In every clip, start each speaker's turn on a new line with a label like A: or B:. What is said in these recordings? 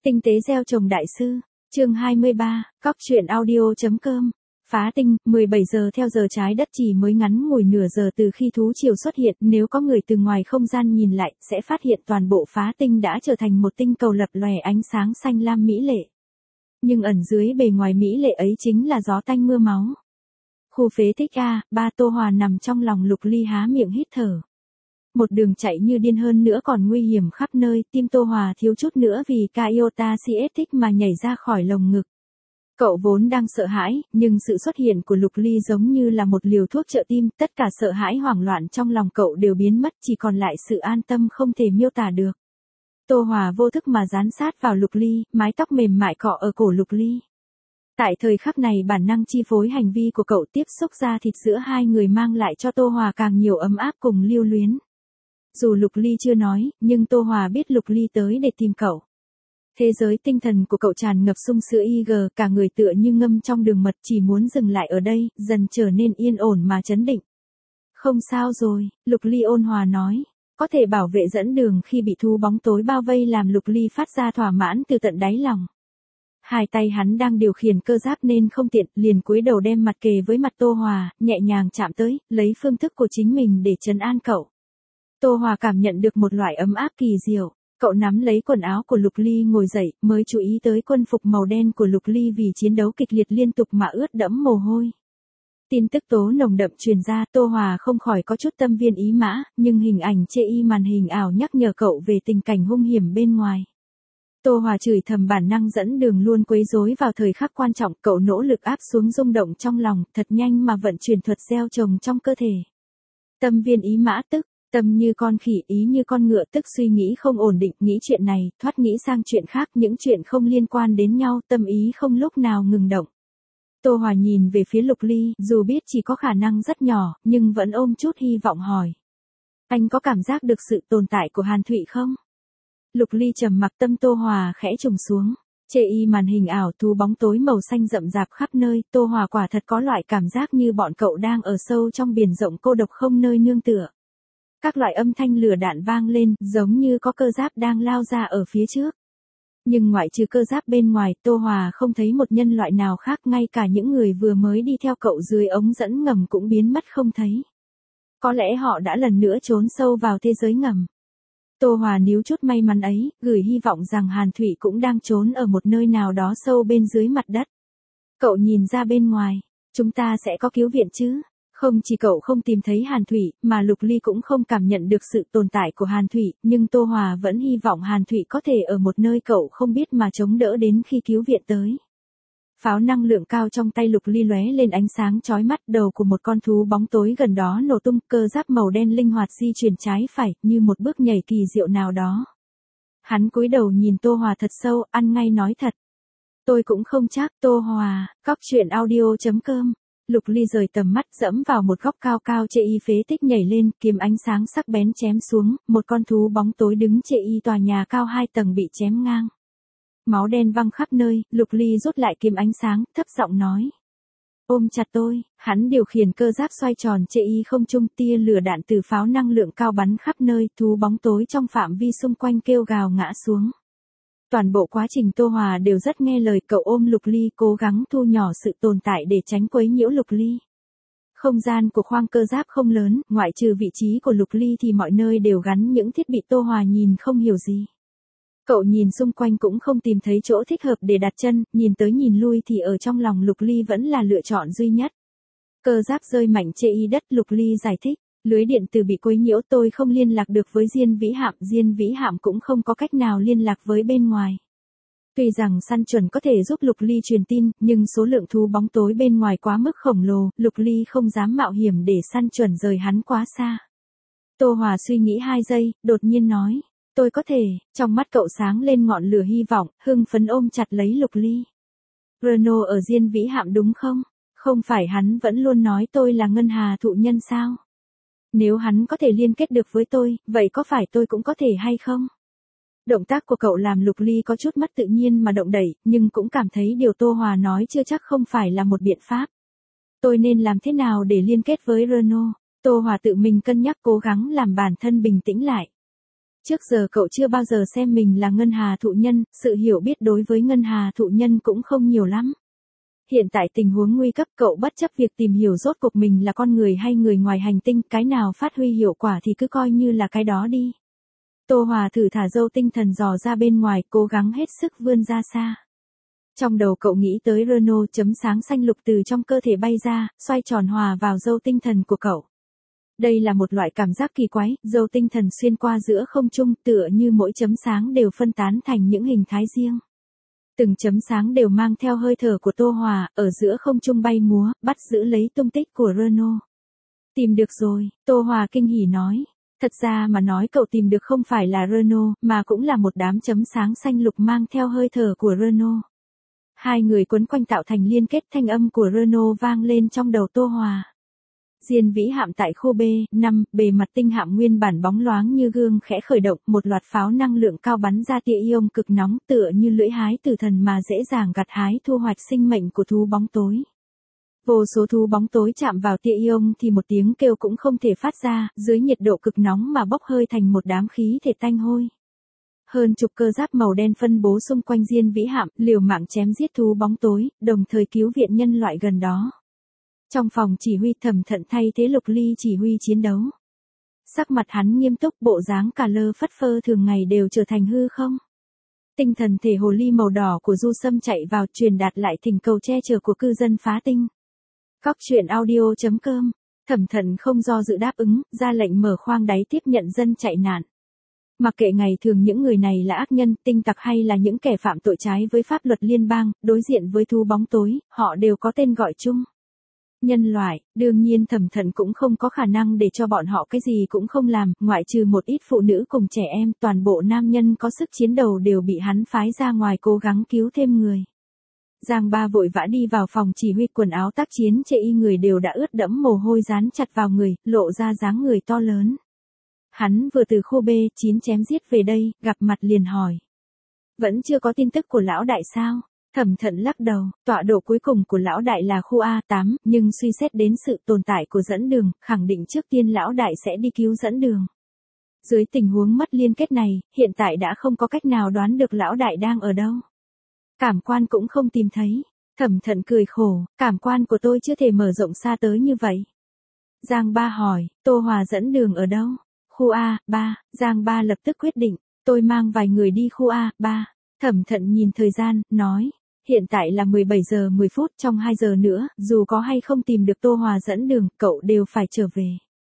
A: Tinh tế gieo trồng đại sư, chương 23, cóc truyện audio.com. Phá tinh, 17 giờ theo giờ trái đất chỉ mới ngắn ngủi nửa giờ từ khi thú triều xuất hiện, nếu có người từ ngoài không gian nhìn lại, sẽ phát hiện toàn bộ phá tinh đã trở thành một tinh cầu lập lòe ánh sáng xanh lam mỹ lệ. Nhưng ẩn dưới bề ngoài mỹ lệ ấy chính là gió tanh mưa máu. Khu phế tích A, ba Tô Hòa nằm trong lòng Lục Ly há miệng hít thở. Một đường chạy như điên hơn nữa còn nguy hiểm khắp nơi, tim Tô Hòa thiếu chút nữa vì Iota Cietics mà nhảy ra khỏi lồng ngực. Cậu vốn đang sợ hãi, nhưng sự xuất hiện của Lục Ly giống như là một liều thuốc trợ tim, tất cả sợ hãi hoảng loạn trong lòng cậu đều biến mất, chỉ còn lại sự an tâm không thể miêu tả được. Tô Hòa vô thức mà dán sát vào Lục Ly, mái tóc mềm mại cọ ở cổ Lục Ly. Tại thời khắc này bản năng chi phối hành vi của cậu tiếp xúc da thịt giữa hai người mang lại cho Tô Hòa càng nhiều ấm áp cùng lưu luyến. Dù Lục Ly chưa nói, nhưng Tô Hòa biết Lục Ly tới để tìm cậu. Thế giới tinh thần của cậu tràn ngập sung sữa cả người tựa như ngâm trong đường mật chỉ muốn dừng lại ở đây, dần trở nên yên ổn mà trấn định. Không sao rồi, Lục Ly ôn hòa nói. Có thể bảo vệ dẫn đường khi bị thú bóng tối bao vây làm Lục Ly phát ra thỏa mãn từ tận đáy lòng. Hai tay hắn đang điều khiển cơ giáp nên không tiện, liền cúi đầu đem mặt kề với mặt Tô Hòa, nhẹ nhàng chạm tới, lấy phương thức của chính mình để trấn an cậu. Tô Hòa cảm nhận được một loại ấm áp kỳ diệu. Cậu nắm lấy quần áo của Lục Ly ngồi dậy, mới chú ý tới quân phục màu đen của Lục Ly vì chiến đấu kịch liệt liên tục mà ướt đẫm mồ hôi. Tin tức tố nồng đậm truyền ra, Tô Hòa không khỏi có chút tâm viên ý mã, nhưng hình ảnh chê màn hình ảo nhắc nhở cậu về tình cảnh hung hiểm bên ngoài. Tô Hòa chửi thầm bản năng dẫn đường luôn quấy rối vào thời khắc quan trọng, cậu nỗ lực áp xuống rung động trong lòng, thật nhanh mà vận chuyển thuật gieo trồng trong cơ thể. Tâm viên ý mã tức. Tâm như con khỉ, ý như con ngựa, tức suy nghĩ không ổn định, nghĩ chuyện này, thoát nghĩ sang chuyện khác, những chuyện không liên quan đến nhau, tâm ý không lúc nào ngừng động. Tô Hòa nhìn về phía Lục Ly, dù biết chỉ có khả năng rất nhỏ, nhưng vẫn ôm chút hy vọng hỏi. Anh có cảm giác được sự tồn tại của Hàn Thụy không? Lục Ly trầm mặc, tâm Tô Hòa khẽ trùng xuống. Màn hình ảo, thú bóng tối màu xanh rậm rạp khắp nơi, Tô Hòa quả thật có loại cảm giác như bọn cậu đang ở sâu trong biển rộng cô độc không nơi nương tựa. Các loại âm thanh lửa đạn vang lên, giống như có cơ giáp đang lao ra ở phía trước. Nhưng ngoại trừ cơ giáp bên ngoài, Tô Hòa không thấy một nhân loại nào khác, ngay cả những người vừa mới đi theo cậu dưới ống dẫn ngầm cũng biến mất không thấy. Có lẽ họ đã lần nữa trốn sâu vào thế giới ngầm. Tô Hòa níu chút may mắn ấy, gửi hy vọng rằng Hàn Thụy cũng đang trốn ở một nơi nào đó sâu bên dưới mặt đất. Cậu nhìn ra bên ngoài, chúng ta sẽ có cứu viện chứ? Không chỉ cậu không tìm thấy Hàn Thụy, mà Lục Ly cũng không cảm nhận được sự tồn tại của Hàn Thụy, nhưng Tô Hòa vẫn hy vọng Hàn Thụy có thể ở một nơi cậu không biết mà chống đỡ đến khi cứu viện tới. Pháo năng lượng cao trong tay Lục Ly lóe lên ánh sáng chói mắt, đầu của một con thú bóng tối gần đó nổ tung, cơ giáp màu đen linh hoạt di chuyển trái phải, như một bước nhảy kỳ diệu nào đó. Hắn cúi đầu nhìn Tô Hòa thật sâu, ăn ngay nói thật. Tôi cũng không chắc. Tô Hòa, cóc truyện audio.com. Lục Ly rời tầm mắt, dẫm vào một góc cao cao, phế tích nhảy lên, kiếm ánh sáng sắc bén chém xuống, một con thú bóng tối đứng tòa nhà cao 2 tầng bị chém ngang. Máu đen văng khắp nơi, Lục Ly rút lại kiếm ánh sáng, thấp giọng nói. Ôm chặt tôi. Hắn điều khiển cơ giáp xoay tròn không trung, tia lửa đạn từ pháo năng lượng cao bắn khắp nơi, thú bóng tối trong phạm vi xung quanh kêu gào ngã xuống. Toàn bộ quá trình Tô Hòa đều rất nghe lời, cậu ôm Lục Ly cố gắng thu nhỏ sự tồn tại để tránh quấy nhiễu Lục Ly. Không gian của khoang cơ giáp không lớn, ngoại trừ vị trí của Lục Ly thì mọi nơi đều gắn những thiết bị Tô Hòa nhìn không hiểu gì. Cậu nhìn xung quanh cũng không tìm thấy chỗ thích hợp để đặt chân, nhìn tới nhìn lui thì ở trong lòng Lục Ly vẫn là lựa chọn duy nhất. Cơ giáp rơi mạnh đất, Lục Ly giải thích. Lưới điện từ bị quấy nhiễu, tôi không liên lạc được với Diên Vĩ Hạm cũng không có cách nào liên lạc với bên ngoài. Tuy rằng săn chuẩn có thể giúp Lục Ly truyền tin, nhưng số lượng thú bóng tối bên ngoài quá mức khổng lồ, Lục Ly không dám mạo hiểm để săn chuẩn rời hắn quá xa. Tô Hòa suy nghĩ 2 giây, đột nhiên nói, tôi có thể. Trong mắt cậu sáng lên ngọn lửa hy vọng, hưng phấn ôm chặt lấy Lục Ly. Renault ở Diên Vĩ Hạm đúng không? Không phải hắn vẫn luôn nói tôi là ngân hà thụ nhân sao? Nếu hắn có thể liên kết được với tôi, vậy có phải tôi cũng có thể hay không? Động tác của cậu làm Lục Ly có chút mất tự nhiên mà động đẩy, nhưng cũng cảm thấy điều Tô Hòa nói chưa chắc không phải là một biện pháp. Tôi nên làm thế nào để liên kết với Renault? Tô Hòa tự mình cân nhắc, cố gắng làm bản thân bình tĩnh lại. Trước giờ cậu chưa bao giờ xem mình là Ngân Hà thụ nhân, sự hiểu biết đối với Ngân Hà thụ nhân cũng không nhiều lắm. Hiện tại tình huống nguy cấp, cậu bất chấp việc tìm hiểu rốt cuộc mình là con người hay người ngoài hành tinh, cái nào phát huy hiệu quả thì cứ coi như là cái đó đi. Tô Hòa thử thả dâu tinh thần dò ra bên ngoài, cố gắng hết sức vươn ra xa. Trong đầu cậu nghĩ tới Renault, chấm sáng xanh lục từ trong cơ thể bay ra, xoay tròn hòa vào dâu tinh thần của cậu. Đây là một loại cảm giác kỳ quái, dâu tinh thần xuyên qua giữa không trung, tựa như mỗi chấm sáng đều phân tán thành những hình thái riêng. Từng chấm sáng đều mang theo hơi thở của Tô Hòa, ở giữa không trung bay múa, bắt giữ lấy tung tích của Renault. Tìm được rồi, Tô Hòa kinh hỉ nói. Thật ra mà nói cậu tìm được không phải là Renault, mà cũng là một đám chấm sáng xanh lục mang theo hơi thở của Renault. Hai người quấn quanh tạo thành liên kết, thanh âm của Renault vang lên trong đầu Tô Hòa. Diên Vĩ Hạm tại khu B5, bề mặt tinh hạm nguyên bản bóng loáng như gương khẽ khởi động, một loạt pháo năng lượng cao bắn ra tia ion cực nóng tựa như lưỡi hái tử thần mà dễ dàng gặt hái thu hoạch sinh mệnh của thú bóng tối. Vô số thú bóng tối chạm vào tia ion thì một tiếng kêu cũng không thể phát ra, dưới nhiệt độ cực nóng mà bốc hơi thành một đám khí thể tanh hôi. Hơn chục cơ giáp màu đen phân bố xung quanh Diên Vĩ Hạm, liều mạng chém giết thú bóng tối, đồng thời cứu viện nhân loại gần đó. Trong phòng chỉ huy, Thẩm Thận thay thế Lục Ly chỉ huy chiến đấu. Sắc mặt hắn nghiêm túc, bộ dáng cả lơ phất phơ thường ngày đều trở thành hư không. Tinh thần thể hồ ly màu đỏ của Du Sâm chạy vào truyền đạt lại thỉnh cầu che chở của cư dân phá tinh. Cóc truyện audio.com. Thẩm Thận không do dự đáp ứng, ra lệnh mở khoang đáy tiếp nhận dân chạy nạn. Mặc kệ ngày thường những người này là ác nhân, tinh tặc hay là những kẻ phạm tội trái với pháp luật liên bang, đối diện với thú bóng tối, họ đều có tên gọi chung. Nhân loại, đương nhiên Thẩm Thận cũng không có khả năng để cho bọn họ cái gì cũng không làm, ngoại trừ một ít phụ nữ cùng trẻ em, toàn bộ nam nhân có sức chiến đấu đều bị hắn phái ra ngoài cố gắng cứu thêm người. Giang Ba vội vã đi vào phòng chỉ huy, quần áo tác chiến chệ y người đều đã ướt đẫm mồ hôi dán chặt vào người, lộ ra dáng người to lớn. Hắn vừa từ khu B9 chém giết về đây, gặp mặt liền hỏi. Vẫn chưa có tin tức của lão đại sao? Thẩm Thận lắc đầu, tọa độ cuối cùng của lão đại là khu A8, nhưng suy xét đến sự tồn tại của dẫn đường, khẳng định trước tiên lão đại sẽ đi cứu dẫn đường. Dưới tình huống mất liên kết này, hiện tại đã không có cách nào đoán được lão đại đang ở đâu. Cảm quan cũng không tìm thấy. Thẩm Thận cười khổ, cảm quan của tôi chưa thể mở rộng xa tới như vậy. Giang Ba hỏi, Tô Hòa dẫn đường ở đâu? Khu A3, Giang Ba lập tức quyết định, tôi mang vài người đi khu A3. Thẩm Thận nhìn thời gian, nói, hiện tại là 17 giờ 10 phút, trong 2 giờ nữa, dù có hay không tìm được Tô Hòa dẫn đường, cậu đều phải trở về.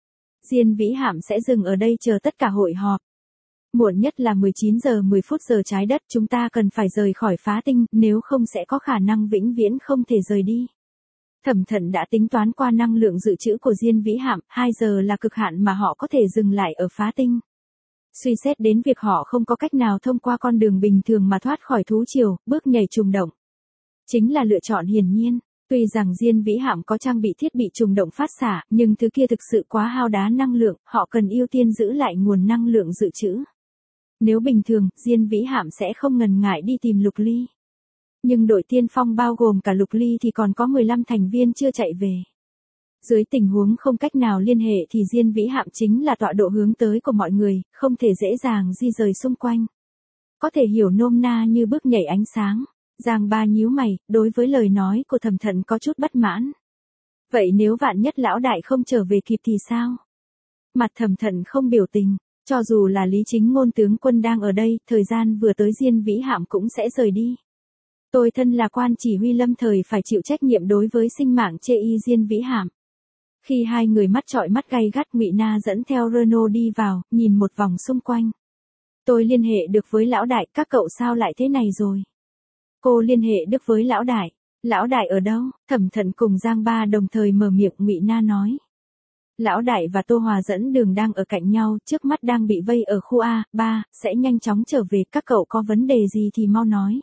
A: Diên Vĩ Hạm sẽ dừng ở đây chờ tất cả hội họp. Muộn nhất là 19 giờ 10 phút giờ trái đất, chúng ta cần phải rời khỏi phá tinh, nếu không sẽ có khả năng vĩnh viễn không thể rời đi. Thẩm Thận đã tính toán qua năng lượng dự trữ của Diên Vĩ Hạm, 2 giờ là cực hạn mà họ có thể dừng lại ở phá tinh. Suy xét đến việc họ không có cách nào thông qua con đường bình thường mà thoát khỏi thú triều, bước nhảy trùng động chính là lựa chọn hiển nhiên. Tuy rằng Diên Vĩ Hạm có trang bị thiết bị trùng động phát xạ, nhưng thứ kia thực sự quá hao đá năng lượng, họ cần ưu tiên giữ lại nguồn năng lượng dự trữ. Nếu bình thường, Diên Vĩ Hạm sẽ không ngần ngại đi tìm Lục Ly. Nhưng đội tiên phong bao gồm cả Lục Ly thì còn có 15 thành viên chưa chạy về. Dưới tình huống không cách nào liên hệ thì Diên Vĩ Hạm chính là tọa độ hướng tới của mọi người, không thể dễ dàng di rời xung quanh. Có thể hiểu nôm na như bước nhảy ánh sáng. Giang Ba nhíu mày, đối với lời nói của Thẩm Thận có chút bất mãn. Vậy nếu vạn nhất lão đại không trở về kịp thì sao? Mặt Thẩm Thận không biểu tình, cho dù là Lý Chính Ngôn tướng quân đang ở đây, thời gian vừa tới Diên Vĩ Hạm cũng sẽ rời đi. Tôi thân là quan chỉ huy lâm thời phải chịu trách nhiệm đối với sinh mạng chê y Diên Vĩ Hạm. Khi hai người mắt chọi mắt gay gắt, Ngụy Na dẫn theo Renault đi vào, nhìn một vòng xung quanh. Tôi liên hệ được với lão đại, các cậu sao lại thế này rồi? Cô liên hệ được với lão đại. Lão đại ở đâu? Thẩm Thận cùng Giang Ba đồng thời mở miệng. Ngụy Na nói. Lão đại và Tô Hòa dẫn đường đang ở cạnh nhau, trước mắt đang bị vây ở khu A3, sẽ nhanh chóng trở về, các cậu có vấn đề gì thì mau nói.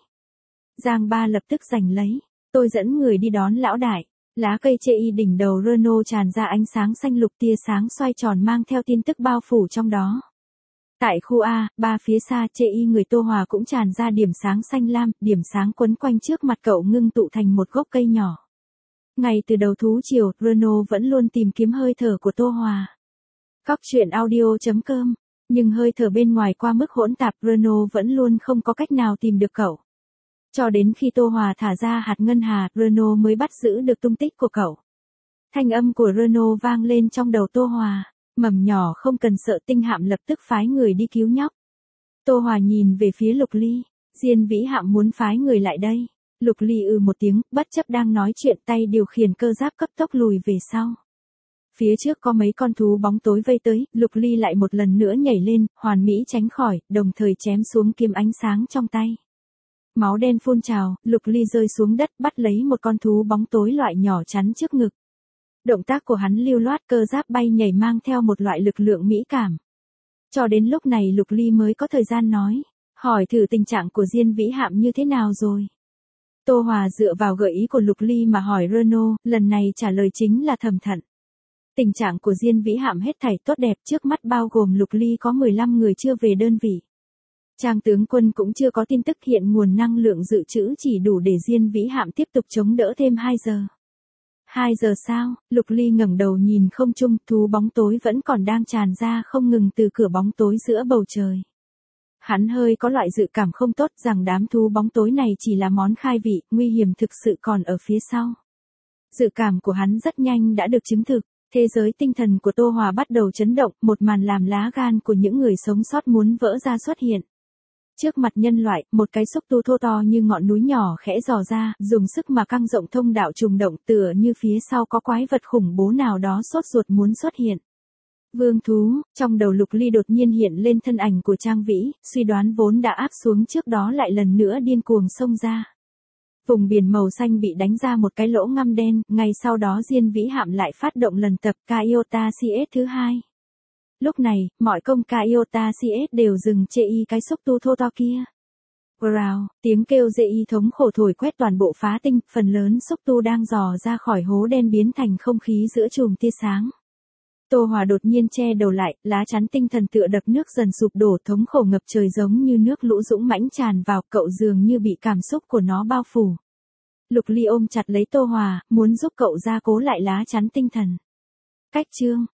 A: Giang Ba lập tức giành lấy. Tôi dẫn người đi đón lão đại. Lá cây chê y đỉnh đầu Renault tràn ra ánh sáng xanh lục, tia sáng xoay tròn mang theo tin tức bao phủ trong đó. Tại khu A3 phía xa, chê y người Tô Hòa cũng tràn ra điểm sáng xanh lam, điểm sáng quấn quanh trước mặt cậu ngưng tụ thành một gốc cây nhỏ. Ngay từ đầu thú triều, Renault vẫn luôn tìm kiếm hơi thở của Tô Hòa. Cóc truyện audio.com Nhưng hơi thở bên ngoài qua mức hỗn tạp, Renault vẫn luôn không có cách nào tìm được cậu. Cho đến khi Tô Hòa thả ra hạt ngân hà, Renault mới bắt giữ được tung tích của cậu. Thanh âm của Renault vang lên trong đầu Tô Hòa. Mầm nhỏ không cần sợ, Tinh Hạm lập tức phái người đi cứu nhóc. Tô Hòa nhìn về phía Lục Ly. Diên Vĩ Hạm muốn phái người lại đây. Lục Ly một tiếng, bất chấp đang nói chuyện, tay điều khiển cơ giáp cấp tốc lùi về sau. Phía trước có mấy con thú bóng tối vây tới, Lục Ly lại một lần nữa nhảy lên, hoàn mỹ tránh khỏi, đồng thời chém xuống kiếm ánh sáng trong tay. Máu đen phun trào, Lục Ly rơi xuống đất, bắt lấy một con thú bóng tối loại nhỏ chắn trước ngực. Động tác của hắn lưu loát, cơ giáp bay nhảy mang theo một loại lực lượng mỹ cảm. Cho đến lúc này Lục Ly mới có thời gian nói, hỏi thử tình trạng của Diên Vĩ Hạm như thế nào rồi. Tô Hòa dựa vào gợi ý của Lục Ly mà hỏi Renault, lần này trả lời chính là Thẩm Thận. Tình trạng của Diên Vĩ Hạm hết thảy tốt đẹp, trước mắt bao gồm Lục Ly có 15 người chưa về đơn vị. Trang tướng quân cũng chưa có tin tức, hiện nguồn năng lượng dự trữ chỉ đủ để Diên Vĩ Hạm tiếp tục chống đỡ thêm 2 giờ. 2 giờ sao? Lục Ly ngẩng đầu nhìn không trung, thú bóng tối vẫn còn đang tràn ra không ngừng từ cửa bóng tối giữa bầu trời. Hắn hơi có loại dự cảm không tốt rằng đám thú bóng tối này chỉ là món khai vị, nguy hiểm thực sự còn ở phía sau. Dự cảm của hắn rất nhanh đã được chứng thực. Thế giới tinh thần của Tô Hòa bắt đầu chấn động, một màn làm lá gan của những người sống sót muốn vỡ ra xuất hiện. Trước mặt nhân loại, một cái xúc tu thô to như ngọn núi nhỏ khẽ dò ra, dùng sức mà căng rộng thông đạo trùng động, tựa như phía sau có quái vật khủng bố nào đó sốt ruột muốn xuất hiện. Vương thú, trong đầu Lục Ly đột nhiên hiện lên thân ảnh của Trang Vĩ, suy đoán vốn đã áp xuống trước đó lại lần nữa điên cuồng xông ra. Vùng biển màu xanh bị đánh ra một cái lỗ ngăm đen, ngay sau đó Diên Vĩ Hạm lại phát động lần tập Kaiota CS thứ 2. Lúc này, mọi công Kaiota CS đều dừng chê y cái xúc tu thô to kia. Growl, tiếng kêu dê y thống khổ thổi quét toàn bộ phá tinh, phần lớn xúc tu đang dò ra khỏi hố đen biến thành không khí giữa chùm tia sáng. Tô Hòa đột nhiên che đầu lại, lá chắn tinh thần tựa đập nước dần sụp đổ, thống khổ ngập trời giống như nước lũ dũng mãnh tràn vào, cậu dường như bị cảm xúc của nó bao phủ. Lục Ly ôm chặt lấy Tô Hòa, muốn giúp cậu gia cố lại lá chắn tinh thần. Cách chương